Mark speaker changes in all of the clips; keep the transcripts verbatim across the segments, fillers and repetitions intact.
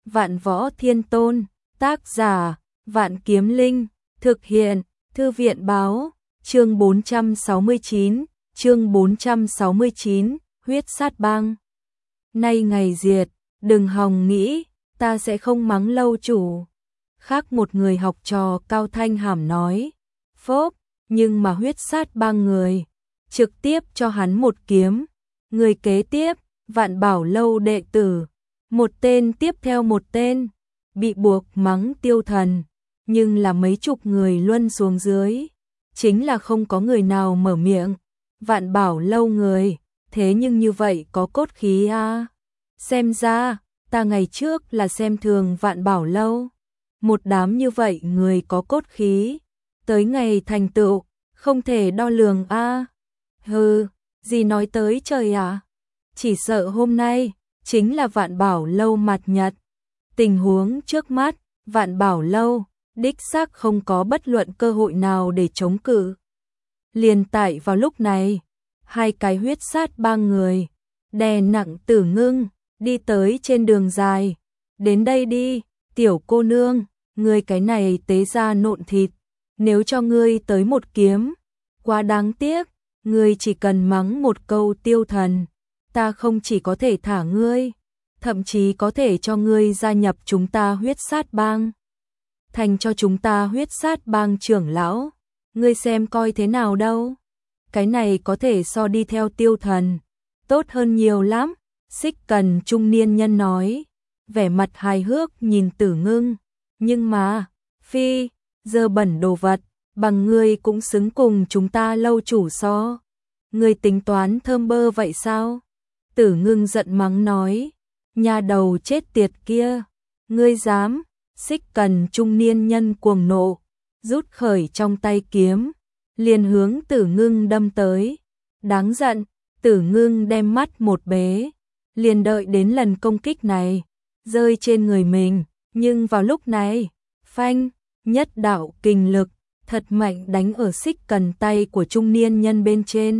Speaker 1: Vạn Võ Thiên Tôn, tác giả, Vạn Kiếm Linh, thực hiện, Thư viện báo, chương bốn trăm sáu mươi chín, chương bốn trăm sáu mươi chín, huyết sát bang. Nay ngày diệt, đừng hòng nghĩ, ta sẽ không mắng lâu chủ. Khác một người học trò cao thanh hàm nói, phốp, nhưng mà huyết sát bang người, trực tiếp cho hắn một kiếm. Người kế tiếp, Vạn Bảo Lâu đệ tử, một tên tiếp theo một tên, bị buộc mắng tiêu thần, nhưng là mấy chục người luân xuống dưới, chính là không có người nào mở miệng. Vạn Bảo Lâu người, thế nhưng như vậy có cốt khí a. À. Xem ra, ta ngày trước là xem thường Vạn Bảo Lâu. Một đám như vậy người có cốt khí, tới ngày thành tựu, không thể đo lường a. À. Hừ, gì nói tới trời ạ? À? Chỉ sợ hôm nay chính là Vạn Bảo Lâu mặt nhật. Tình huống trước mắt, Vạn Bảo Lâu đích xác không có bất luận cơ hội nào để chống cự. Liền tại vào lúc này, hai cái huyết sát bang người, đè nặng Tử Ngưng, đi tới trên đường dài. Đến đây đi, tiểu cô nương, ngươi cái này tế ra nộn thịt, nếu cho ngươi tới một kiếm, quá đáng tiếc, ngươi chỉ cần mắng một câu tiêu thần, ta không chỉ có thể thả ngươi, thậm chí có thể cho ngươi gia nhập chúng ta huyết sát bang. Thành cho chúng ta huyết sát bang trưởng lão, ngươi xem coi thế nào đâu. Cái này có thể so đi theo tiêu thần, tốt hơn nhiều lắm. Xích Cần trung niên nhân nói, vẻ mặt hài hước nhìn Tử Ngưng, nhưng mà, phi, dơ bẩn đồ vật, bằng ngươi cũng xứng cùng chúng ta lâu chủ so. Ngươi tính toán thơm bơ vậy sao? Tử Ngưng giận mắng nói, nhà đầu chết tiệt kia, ngươi dám? Xích Cần trung niên nhân cuồng nộ, rút khởi trong tay kiếm, liền hướng Tử Ngưng đâm tới. Đáng giận, Tử Ngưng đem mắt một bế, liền đợi đến lần công kích này rơi trên người mình, nhưng vào lúc này, phanh, nhất đạo kình lực thật mạnh đánh ở Xích Cần tay của trung niên nhân bên trên,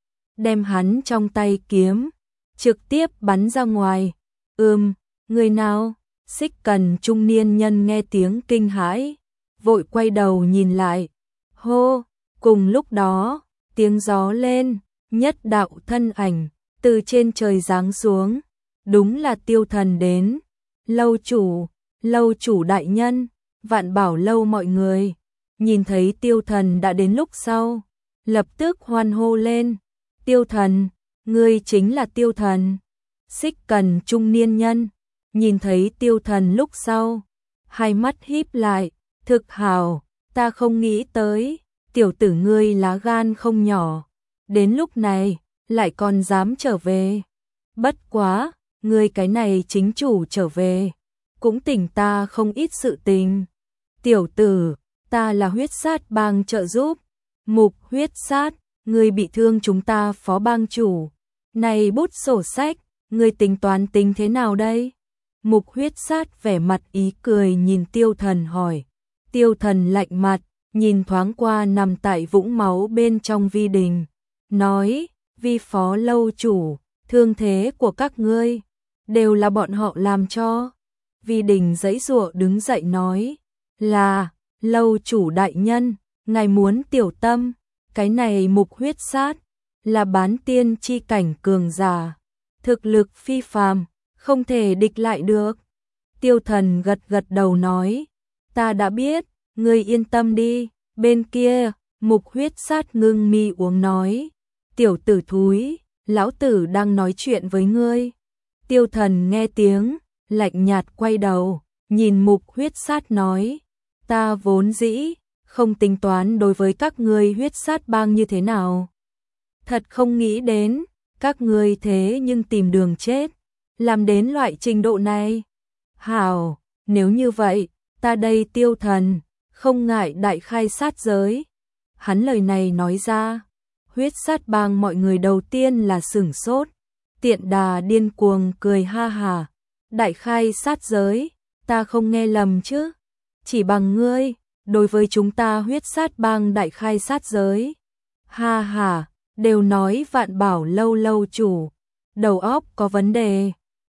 Speaker 1: đem hắn trong tay kiếm trực tiếp bắn ra ngoài. Ừm, người nào? Xích Cần trung niên nhân nghe tiếng kinh hãi, vội quay đầu nhìn lại. Hô, cùng lúc đó, tiếng gió lên, nhất đạo thân ảnh từ trên trời giáng xuống, đúng là tiêu thần đến. Lâu chủ, lâu chủ đại nhân, Vạn Bảo Lâu mọi người, nhìn thấy tiêu thần đã đến lúc sau, lập tức hoan hô lên. Tiêu thần, ngươi chính là tiêu thần. Xích Cần trung niên nhân, nhìn thấy tiêu thần lúc sau, hai mắt híp lại, thực hào, ta không nghĩ tới, tiểu tử ngươi lá gan không nhỏ, đến lúc này, lại còn dám trở về. Bất quá, ngươi cái này chính chủ trở về, cũng tỉnh ta không ít sự tình. Tiểu tử, ta là huyết sát bang trợ giúp, Mục huyết sát, ngươi bị thương chúng ta phó bang chủ. Này bút sổ sách, ngươi tính toán tính thế nào đây? Mục huyết sát vẻ mặt ý cười nhìn tiêu thần hỏi. Tiêu thần lạnh mặt, nhìn thoáng qua nằm tại vũng máu bên trong Vi Đình, nói, Vi phó lâu chủ, thương thế của các ngươi, đều là bọn họ làm cho. Vi Đình giãy giụa đứng dậy nói, là, lâu chủ đại nhân, ngài muốn tiểu tâm, cái này mục huyết sát, là bán tiên chi cảnh cường giả, thực lực phi phàm, không thể địch lại được. Tiêu thần gật gật đầu nói, ta đã biết, ngươi yên tâm đi. Bên kia, mục huyết sát ngưng mi uống nói, tiểu tử thúi, lão tử đang nói chuyện với ngươi. Tiêu thần nghe tiếng, lạnh nhạt quay đầu, nhìn mục huyết sát nói, ta vốn dĩ không tính toán đối với các ngươi huyết sát bang như thế nào. Thật không nghĩ đến, các ngươi thế nhưng tìm đường chết, làm đến loại trình độ này. Hảo, nếu như vậy, ta đây tiêu thần, không ngại đại khai sát giới. Hắn lời này nói ra, huyết sát bang mọi người đầu tiên là sửng sốt, tiện đà điên cuồng cười ha hà. Đại khai sát giới, ta không nghe lầm chứ? Chỉ bằng ngươi, đối với chúng ta huyết sát bang đại khai sát giới. Ha ha, đều nói Vạn Bảo Lâu lâu chủ, đầu óc có vấn đề.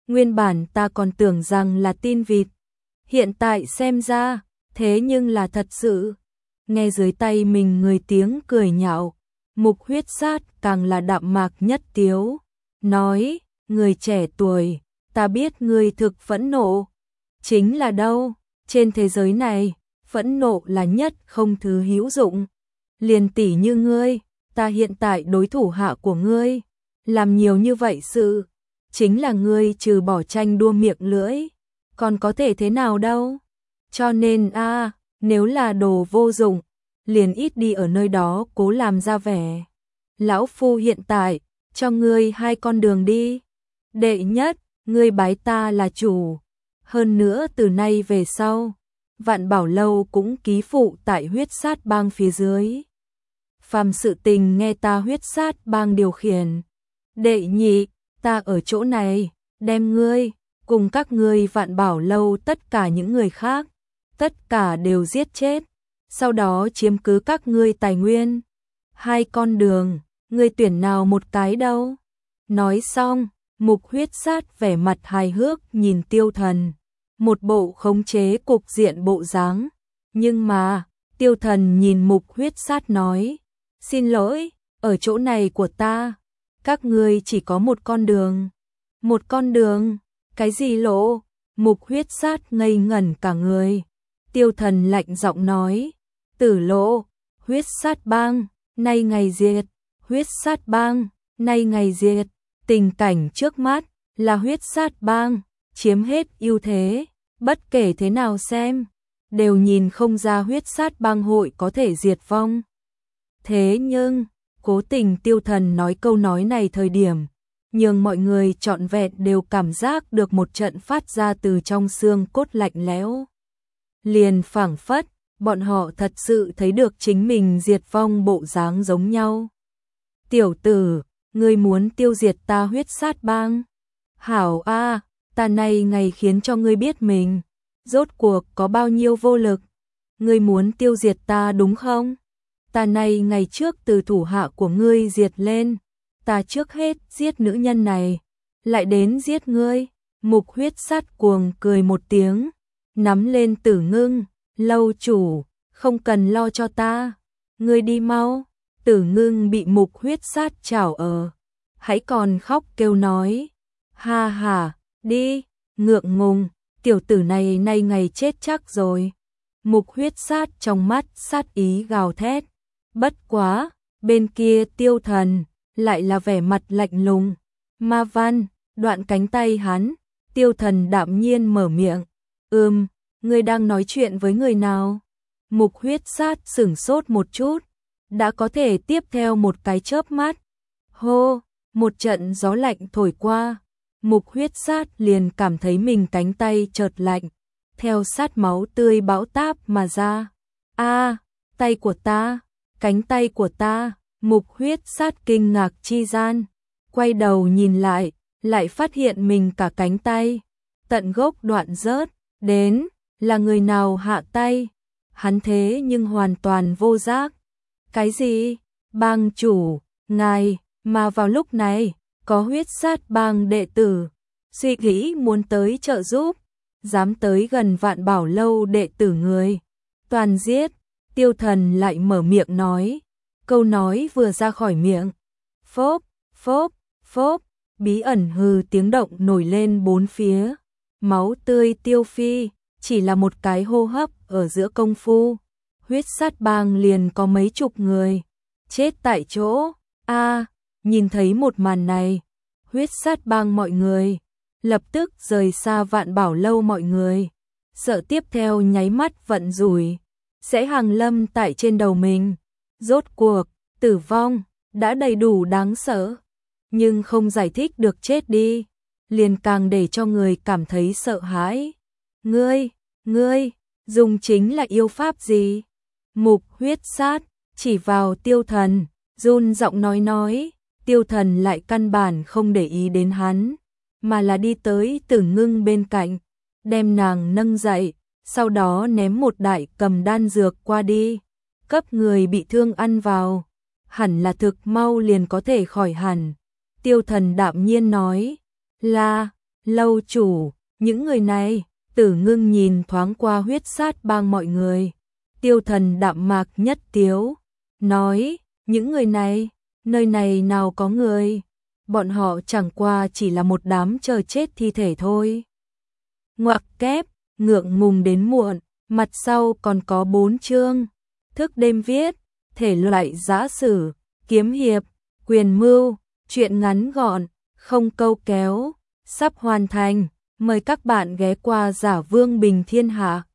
Speaker 1: Nguyên bản ta còn tưởng rằng là tin vịt, hiện tại xem ra, thế nhưng là thật sự. Nghe dưới tay mình người tiếng cười nhạo, Mục Huyết Sát càng là đạm mạc nhất tiếu, nói, người trẻ tuổi, ta biết ngươi thực phẫn nộ, chính là đâu, trên thế giới này, phẫn nộ là nhất không thứ hữu dụng. Liền tỷ như ngươi, ta hiện tại đối thủ hạ của ngươi, làm nhiều như vậy sự, chính là ngươi trừ bỏ tranh đua miệng lưỡi, còn có thể thế nào đâu. Cho nên a, nếu là đồ vô dụng, liền ít đi ở nơi đó cố làm ra vẻ. Lão phu hiện tại, cho ngươi hai con đường đi. Đệ nhất, ngươi bái ta là chủ. Hơn nữa từ nay về sau, Vạn Bảo Lâu cũng ký phụ tại Huyết Sát Bang phía dưới. Phàm sự tình nghe ta Huyết Sát Bang điều khiển. Đệ nhị, ta ở chỗ này, đem ngươi, cùng các ngươi Vạn Bảo Lâu tất cả những người khác, tất cả đều giết chết, sau đó chiếm cứ các ngươi tài nguyên. Hai con đường, ngươi tuyển nào một cái đâu? Nói xong, Mục Huyết Sát vẻ mặt hài hước nhìn Tiêu Thần, một bộ khống chế cục diện bộ dáng. Nhưng mà, Tiêu Thần nhìn Mục Huyết Sát nói, xin lỗi, ở chỗ này của ta, các ngươi chỉ có một con đường. Một con đường? Cái gì lộ? Mục Huyết Sát ngây ngẩn cả người. Tiêu Thần lạnh giọng nói, Tử Lộ, Huyết Sát Bang, nay ngày diệt, Huyết Sát Bang, nay ngày diệt. Tình cảnh trước mắt là Huyết Sát Bang chiếm hết ưu thế, bất kể thế nào xem, đều nhìn không ra Huyết Sát Bang hội có thể diệt vong. Thế nhưng, cố tình Tiêu Thần nói câu nói này thời điểm, nhưng mọi người trọn vẹn đều cảm giác được một trận phát ra từ trong xương cốt lạnh lẽo. Liền phảng phất, bọn họ thật sự thấy được chính mình diệt vong bộ dáng giống nhau. Tiểu tử, ngươi muốn tiêu diệt ta Huyết Sát Bang? Hảo a, ta nay ngày khiến cho ngươi biết mình, rốt cuộc có bao nhiêu vô lực. Ngươi muốn tiêu diệt ta đúng không? Ta nay ngày trước từ thủ hạ của ngươi diệt lên, ta trước hết giết nữ nhân này, lại đến giết ngươi. Mục Huyết Sát cuồng cười một tiếng, nắm lên Tử Ngưng, lâu chủ, không cần lo cho ta, ngươi đi mau. Tử Ngưng bị Mục Huyết Sát chảo ở, hãy còn khóc kêu nói, ha ha, đi, ngượng ngùng, tiểu tử này nay ngày chết chắc rồi. Mục Huyết Sát trong mắt sát ý gào thét, bất quá, bên kia Tiêu Thần lại là vẻ mặt lạnh lùng. Ma Văn, đoạn cánh tay hắn, Tiêu Thần đạm nhiên mở miệng, ừm, ngươi đang nói chuyện với người nào? Mục Huyết Sát sửng sốt một chút, đã có thể tiếp theo một cái chớp mắt. Hô, một trận gió lạnh thổi qua, Mục Huyết Sát liền cảm thấy mình cánh tay chợt lạnh, theo sát máu tươi bão táp mà ra. A, tay của ta, cánh tay của ta. Mục Huyết Sát kinh ngạc chi gian, quay đầu nhìn lại, lại phát hiện mình cả cánh tay tận gốc đoạn rớt, đến là người nào hạ tay? Hắn thế nhưng hoàn toàn vô giác. Cái gì? Bang chủ, ngài, mà vào lúc này, có Huyết Sát Bang đệ tử suy nghĩ muốn tới trợ giúp, dám tới gần Vạn Bảo Lâu đệ tử người, toàn giết. Tiêu Thần lại mở miệng nói, câu nói vừa ra khỏi miệng, phốp, phốp, phốp, bí ẩn hừ tiếng động nổi lên bốn phía, máu tươi tiêu phi, chỉ là một cái hô hấp ở giữa công phu, Huyết Sát Bang liền có mấy chục người chết tại chỗ. A, nhìn thấy một màn này, Huyết Sát Bang mọi người lập tức rời xa Vạn Bảo Lâu mọi người, sợ tiếp theo nháy mắt vận rủi sẽ hàng lâm tại trên đầu mình. Rốt cuộc, tử vong đã đầy đủ đáng sợ, nhưng không giải thích được chết đi, liền càng để cho người cảm thấy sợ hãi. Ngươi, ngươi, dùng chính là yêu pháp gì? Mục Huyết Sát chỉ vào Tiêu Thần, run giọng nói nói. Tiêu Thần lại căn bản không để ý đến hắn, mà là đi tới Tử Ngưng bên cạnh, đem nàng nâng dậy, sau đó ném một đại cầm đan dược qua đi, cấp người bị thương ăn vào, hẳn là thực mau liền có thể khỏi hẳn. Tiêu Thần đạm nhiên nói, là, Lâu chủ, những người này, Tử Ngưng nhìn thoáng qua huyết sát bang mọi người. Tiêu Thần đạm mạc nhất tiếu, nói, những người này, nơi này nào có người, bọn họ chẳng qua chỉ là một đám chờ chết thi thể thôi. Ngoặc kép, ngượng ngùng đến muộn, mặt sau còn có bốn chương, thức đêm viết, thể loại giã sử, kiếm hiệp, quyền mưu, truyện ngắn gọn, không câu kéo, sắp hoàn thành, mời các bạn ghé qua Giả Vương Bình Thiên Hạ.